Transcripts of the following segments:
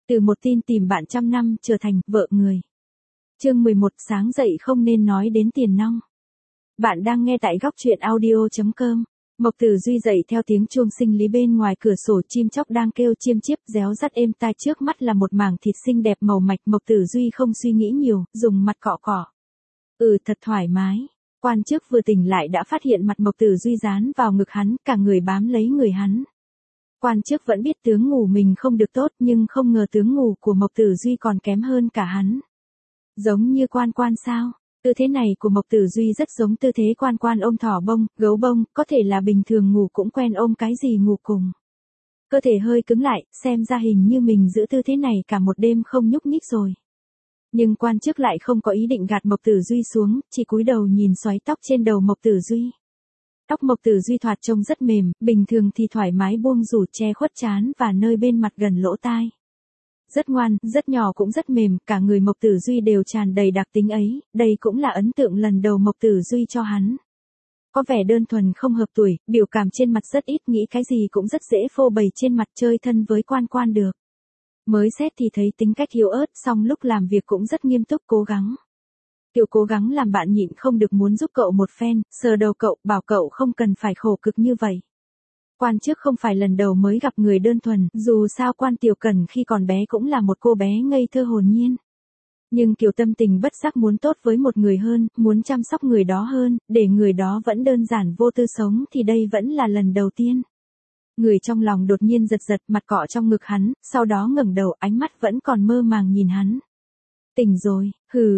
Từ một tin tìm bạn trăm năm trở thành vợ người. Chương 11 sáng dậy không nên nói đến tiền nong. Bạn đang nghe tại góc truyện audio.com. Mộc Tử Duy dậy theo tiếng chuông sinh lý bên ngoài cửa sổ, chim chóc đang kêu chiêm chiếp réo rắt êm tai, trước mắt là một mảng thịt xinh đẹp màu mạch. Mộc Tử Duy không suy nghĩ nhiều, dùng mặt cọ cọ. Thật thoải mái. Quan chức vừa tỉnh lại đã phát hiện mặt Mộc Tử Duy dán vào ngực hắn, cả người bám lấy người hắn. Quan chức vẫn biết tướng ngủ mình không được tốt, nhưng không ngờ tướng ngủ của Mộc Tử Duy còn kém hơn cả hắn. Giống như Quan Quan sao? Tư thế này của Mộc Tử Duy rất giống tư thế Quan Quan ôm thỏ bông, gấu bông, có thể là bình thường ngủ cũng quen ôm cái gì ngủ cùng. Cơ thể hơi cứng lại, xem ra hình như mình giữ tư thế này cả một đêm không nhúc nhích rồi. Nhưng quan chức lại không có ý định gạt Mộc Tử Duy xuống, chỉ cúi đầu nhìn xoáy tóc trên đầu Mộc Tử Duy. Tóc Mộc Tử Duy thoạt trông rất mềm, bình thường thì thoải mái buông rủ che khuất trán và nơi bên mặt gần lỗ tai. Rất ngoan, rất nhỏ cũng rất mềm, cả người Mộc Tử Duy đều tràn đầy đặc tính ấy, đây cũng là ấn tượng lần đầu Mộc Tử Duy cho hắn. Có vẻ đơn thuần không hợp tuổi, biểu cảm trên mặt rất ít, nghĩ cái gì cũng rất dễ phô bày trên mặt, chơi thân với Quan Quan được. Mới xét thì thấy tính cách yếu ớt, song lúc làm việc cũng rất nghiêm túc cố gắng. Kiểu cố gắng làm bạn nhịn không được muốn giúp cậu một phen, sờ đầu cậu, bảo cậu không cần phải khổ cực như vậy. Quan chức không phải lần đầu mới gặp người đơn thuần, dù sao Quan Tiểu Cẩn khi còn bé cũng là một cô bé ngây thơ hồn nhiên. Nhưng kiểu tâm tình bất giác muốn tốt với một người hơn, muốn chăm sóc người đó hơn, để người đó vẫn đơn giản vô tư sống thì đây vẫn là lần đầu tiên. Người trong lòng đột nhiên giật giật, mặt cọ trong ngực hắn, sau đó ngẩng đầu, ánh mắt vẫn còn mơ màng nhìn hắn. Tỉnh rồi,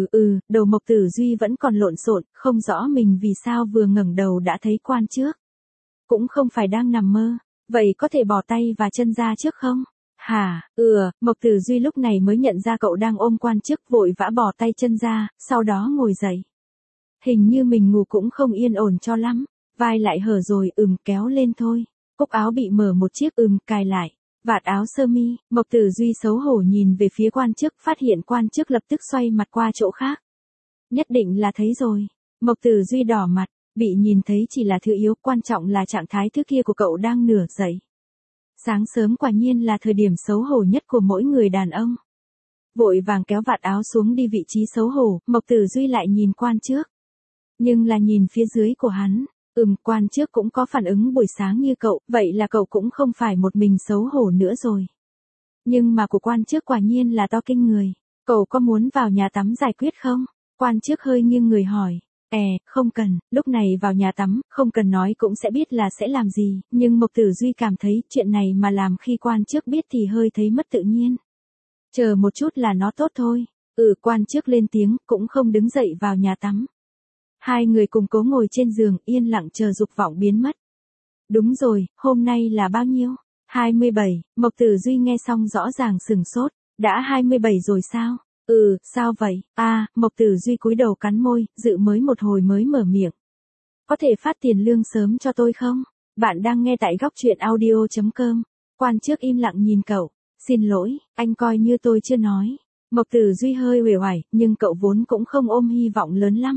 đầu Mộc Tử Duy vẫn còn lộn xộn, không rõ mình vì sao vừa ngẩng đầu đã thấy quan trước. Cũng không phải đang nằm mơ, vậy có thể bỏ tay và chân ra trước không? Hả, Mộc Tử Duy lúc này mới nhận ra cậu đang ôm quan chức, vội vã bỏ tay chân ra, sau đó ngồi dậy. Hình như mình ngủ cũng không yên ổn cho lắm, vai lại hở rồi, kéo lên thôi. Cúc áo bị mở một chiếc, cài lại. Vạt áo sơ mi, Mộc Tử Duy xấu hổ nhìn về phía quan chức, phát hiện quan chức lập tức xoay mặt qua chỗ khác. Nhất định là thấy rồi. Mộc Tử Duy đỏ mặt, bị nhìn thấy chỉ là thứ yếu, quan trọng là trạng thái thứ kia của cậu đang nửa dậy. Sáng sớm quả nhiên là thời điểm xấu hổ nhất của mỗi người đàn ông. Vội vàng kéo vạt áo xuống đi vị trí xấu hổ, Mộc Tử Duy lại nhìn quan trước. Nhưng là nhìn phía dưới của hắn. Quan trước cũng có phản ứng buổi sáng như cậu, vậy là cậu cũng không phải một mình xấu hổ nữa rồi. Nhưng mà của quan trước quả nhiên là to kinh người. Cậu có muốn vào nhà tắm giải quyết không? Quan trước hơi nghiêng người hỏi. Không cần, lúc này vào nhà tắm, không cần nói cũng sẽ biết là sẽ làm gì, nhưng Mộc Tử Duy cảm thấy chuyện này mà làm khi quan trước biết thì hơi thấy mất tự nhiên. Chờ một chút là nó tốt thôi. Quan trước lên tiếng, cũng không đứng dậy vào nhà tắm. Hai người cùng cố ngồi trên giường, yên lặng chờ dục vọng biến mất. Đúng rồi, hôm nay là bao nhiêu? 27, Mộc Tử Duy nghe xong rõ ràng sửng sốt. Đã 27 rồi sao? Sao vậy? Mộc Tử Duy cúi đầu cắn môi, dự mới một hồi mới mở miệng. Có thể phát tiền lương sớm cho tôi không? Bạn đang nghe tại góc truyện audio.com. Quan trước im lặng nhìn cậu. Xin lỗi, anh coi như tôi chưa nói. Mộc Tử Duy hơi uể oải, nhưng cậu vốn cũng không ôm hy vọng lớn lắm.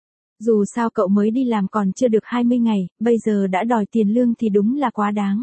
Dù sao cậu mới đi làm còn chưa được 20 ngày, bây giờ đã đòi tiền lương thì đúng là quá đáng.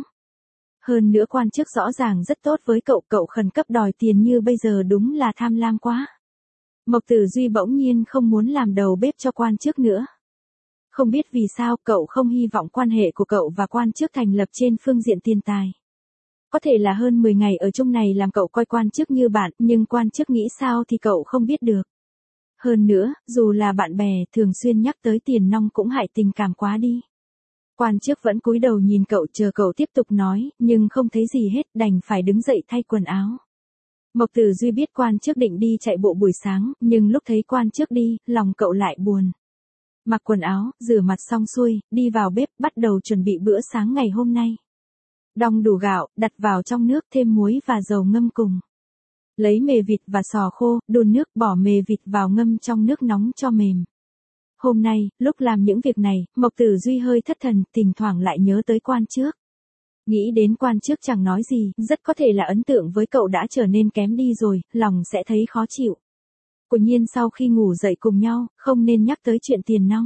Hơn nữa quan chức rõ ràng rất tốt với cậu, cậu khẩn cấp đòi tiền như bây giờ đúng là tham lam quá. Mộc Tử Duy bỗng nhiên không muốn làm đầu bếp cho quan chức nữa. Không biết vì sao cậu không hy vọng quan hệ của cậu và quan chức thành lập trên phương diện tiền tài. Có thể là hơn 10 ngày ở chung này làm cậu coi quan chức như bạn, nhưng quan chức nghĩ sao thì cậu không biết được. Hơn nữa, dù là bạn bè, thường xuyên nhắc tới tiền nong cũng hại tình cảm quá đi. Quan chức vẫn cúi đầu nhìn cậu, chờ cậu tiếp tục nói, nhưng không thấy gì hết, đành phải đứng dậy thay quần áo. Mộc Tử Duy biết quan chức định đi chạy bộ buổi sáng, nhưng lúc thấy quan chức đi, lòng cậu lại buồn. Mặc quần áo, rửa mặt xong xuôi, đi vào bếp, bắt đầu chuẩn bị bữa sáng ngày hôm nay. Đong đủ gạo, đặt vào trong nước, thêm muối và dầu ngâm cùng. Lấy mề vịt và sò khô, đun nước, bỏ mề vịt vào ngâm trong nước nóng cho mềm. Hôm nay, lúc làm những việc này, Mộc Tử Duy hơi thất thần, thỉnh thoảng lại nhớ tới quan trước. Nghĩ đến quan trước chẳng nói gì, rất có thể là ấn tượng với cậu đã trở nên kém đi rồi, lòng sẽ thấy khó chịu. Quả nhiên sau khi ngủ dậy cùng nhau, không nên nhắc tới chuyện tiền nong.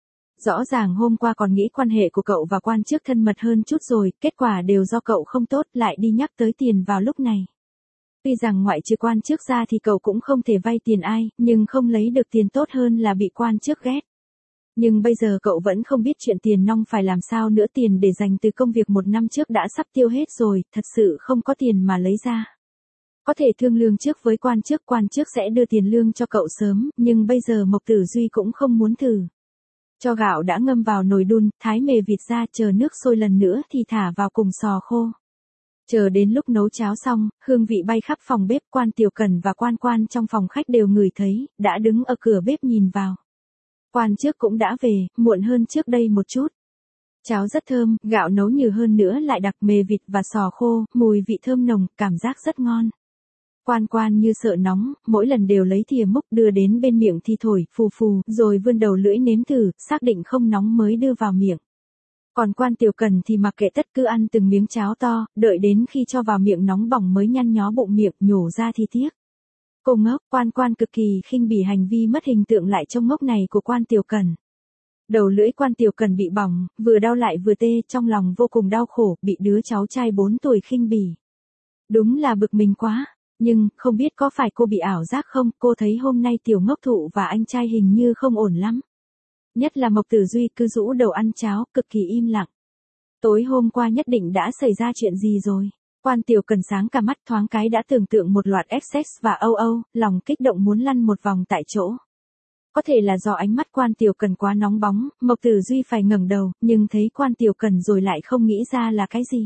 Rõ ràng hôm qua còn nghĩ quan hệ của cậu và quan trước thân mật hơn chút rồi, kết quả đều do cậu không tốt, lại đi nhắc tới tiền vào lúc này. Tuy rằng ngoại trừ quan chức ra thì cậu cũng không thể vay tiền ai, nhưng không lấy được tiền tốt hơn là bị quan chức ghét. Nhưng bây giờ cậu vẫn không biết chuyện tiền nong phải làm sao nữa, tiền để dành từ công việc 1 năm trước đã sắp tiêu hết rồi, thật sự không có tiền mà lấy ra. Có thể thương lượng trước với quan chức sẽ đưa tiền lương cho cậu sớm, nhưng bây giờ Mộc Tử Duy cũng không muốn thử. Cho gạo đã ngâm vào nồi đun, thái mề vịt ra, chờ nước sôi lần nữa thì thả vào cùng sò khô. Chờ đến lúc nấu cháo xong, hương vị bay khắp phòng bếp, Quan Tiểu Cần và Quan trong phòng khách đều ngửi thấy, đã đứng ở cửa bếp nhìn vào. Quan chức cũng đã về, muộn hơn trước đây một chút. Cháo rất thơm, gạo nấu nhừ hơn nữa lại đặc mề vịt và sò khô, mùi vị thơm nồng, cảm giác rất ngon. Quan như sợ nóng, mỗi lần đều lấy thìa múc đưa đến bên miệng thì thổi, phù phù, rồi vươn đầu lưỡi nếm thử, xác định không nóng mới đưa vào miệng. Còn Quan Tiểu Cần thì mặc kệ tất cứ ăn từng miếng cháo to, đợi đến khi cho vào miệng nóng bỏng mới nhăn nhó bụng miệng, nhổ ra thì tiếc. Cô ngốc, Quan cực kỳ khinh bỉ hành vi mất hình tượng lại trông ngốc này của Quan Tiểu Cần. Đầu lưỡi Quan Tiểu Cần bị bỏng, vừa đau lại vừa tê, trong lòng vô cùng đau khổ, bị đứa cháu trai 4 tuổi khinh bỉ. Đúng là bực mình quá, nhưng không biết có phải cô bị ảo giác không, cô thấy hôm nay Tiểu Ngốc Thụ và anh trai hình như không ổn lắm. Nhất là Mộc Tử Duy cứ rũ đầu ăn cháo, cực kỳ im lặng. Tối hôm qua nhất định đã xảy ra chuyện gì rồi. Quan Tiểu Cần sáng cả mắt, thoáng cái đã tưởng tượng một loạt XX và âu, lòng kích động muốn lăn một vòng tại chỗ. Có thể là do ánh mắt Quan Tiểu Cần quá nóng bóng, Mộc Tử Duy phải ngẩng đầu, nhưng thấy Quan Tiểu Cần rồi lại không nghĩ ra là cái gì.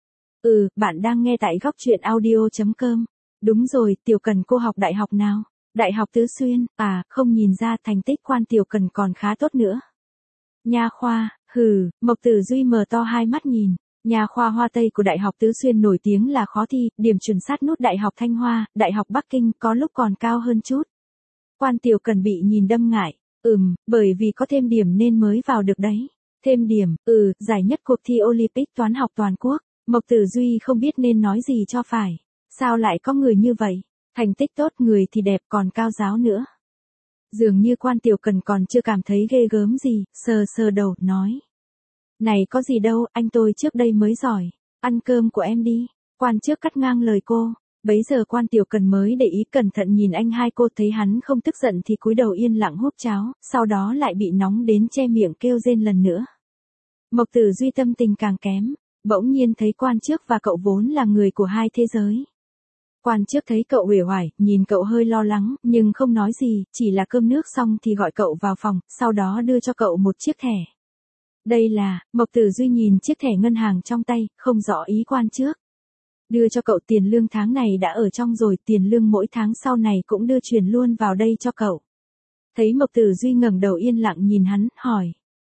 Bạn đang nghe tại góc truyện audio.com. Đúng rồi, Tiểu Cần cô học đại học nào? Đại học Tứ Xuyên, không nhìn ra thành tích Quan Tiểu Cần còn khá tốt nữa. Nha khoa, Mộc Tử Duy mở to hai mắt nhìn. Nha khoa Hoa Tây của Đại học Tứ Xuyên nổi tiếng là khó thi, điểm chuẩn sát nút Đại học Thanh Hoa, Đại học Bắc Kinh có lúc còn cao hơn chút. Quan Tiểu Cần bị nhìn đâm ngại, bởi vì có thêm điểm nên mới vào được đấy. Thêm điểm, giải nhất cuộc thi Olympic toán học toàn quốc. Mộc Tử Duy không biết nên nói gì cho phải. Sao lại có người như vậy? Thành tích tốt, người thì đẹp, còn cao giáo nữa. Dường như Quan Tiểu Cần còn chưa cảm thấy ghê gớm gì, sờ đầu, nói. Này có gì đâu, anh tôi trước đây mới giỏi. Ăn cơm của em đi. Quan trước cắt ngang lời cô. Bấy giờ Quan Tiểu Cần mới để ý cẩn thận nhìn anh hai cô, thấy hắn không tức giận thì cúi đầu yên lặng húp cháo, sau đó lại bị nóng đến che miệng kêu rên lần nữa. Mộc Tử Duy tâm tình càng kém, bỗng nhiên thấy Quan trước và cậu vốn là người của hai thế giới. Quan trước thấy cậu uể oải, nhìn cậu hơi lo lắng, nhưng không nói gì, chỉ là cơm nước xong thì gọi cậu vào phòng, sau đó đưa cho cậu một chiếc thẻ. Đây là, Mộc Tử Duy nhìn chiếc thẻ ngân hàng trong tay, không rõ ý Quan trước. Đưa cho cậu, tiền lương tháng này đã ở trong rồi, tiền lương mỗi tháng sau này cũng đưa chuyển luôn vào đây cho cậu. Thấy Mộc Tử Duy ngẩng đầu yên lặng nhìn hắn, hỏi.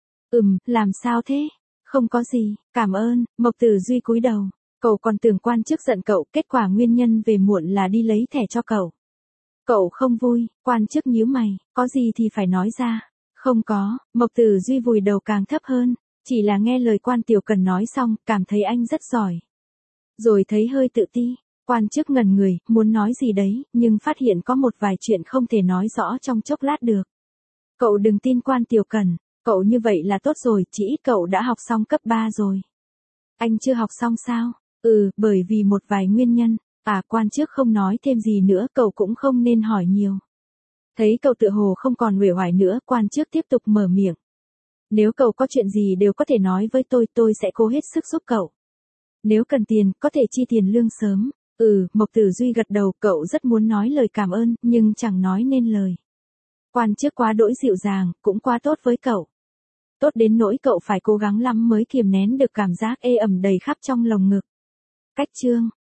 Làm sao thế? Không có gì, cảm ơn. Mộc Tử Duy cúi đầu. Cậu còn tưởng Quan trước giận cậu, kết quả nguyên nhân về muộn là đi lấy thẻ cho cậu. Cậu không vui, Quan trước nhíu mày, có gì thì phải nói ra. Không có, Mộc Tử Duy vùi đầu càng thấp hơn, chỉ là nghe lời Quan Tiểu Cần nói xong, cảm thấy anh rất giỏi. Rồi thấy hơi tự ti, Quan trước ngẩn người, muốn nói gì đấy, nhưng phát hiện có một vài chuyện không thể nói rõ trong chốc lát được. Cậu đừng tin Quan Tiểu Cần, cậu như vậy là tốt rồi, chỉ ít cậu đã học xong cấp 3 rồi. Anh chưa học xong sao? Bởi vì một vài nguyên nhân. Quan trước không nói thêm gì nữa, cậu cũng không nên hỏi nhiều. Thấy cậu tựa hồ không còn uể oải nữa, Quan trước tiếp tục mở miệng. Nếu cậu có chuyện gì đều có thể nói với tôi sẽ cố hết sức giúp cậu. Nếu cần tiền, có thể chi tiền lương sớm. Mộc Tử Duy gật đầu, cậu rất muốn nói lời cảm ơn, nhưng chẳng nói nên lời. Quan trước quá đỗi dịu dàng, cũng quá tốt với cậu. Tốt đến nỗi cậu phải cố gắng lắm mới kiềm nén được cảm giác ê ẩm đầy khắp trong lồng ngực. Cách chương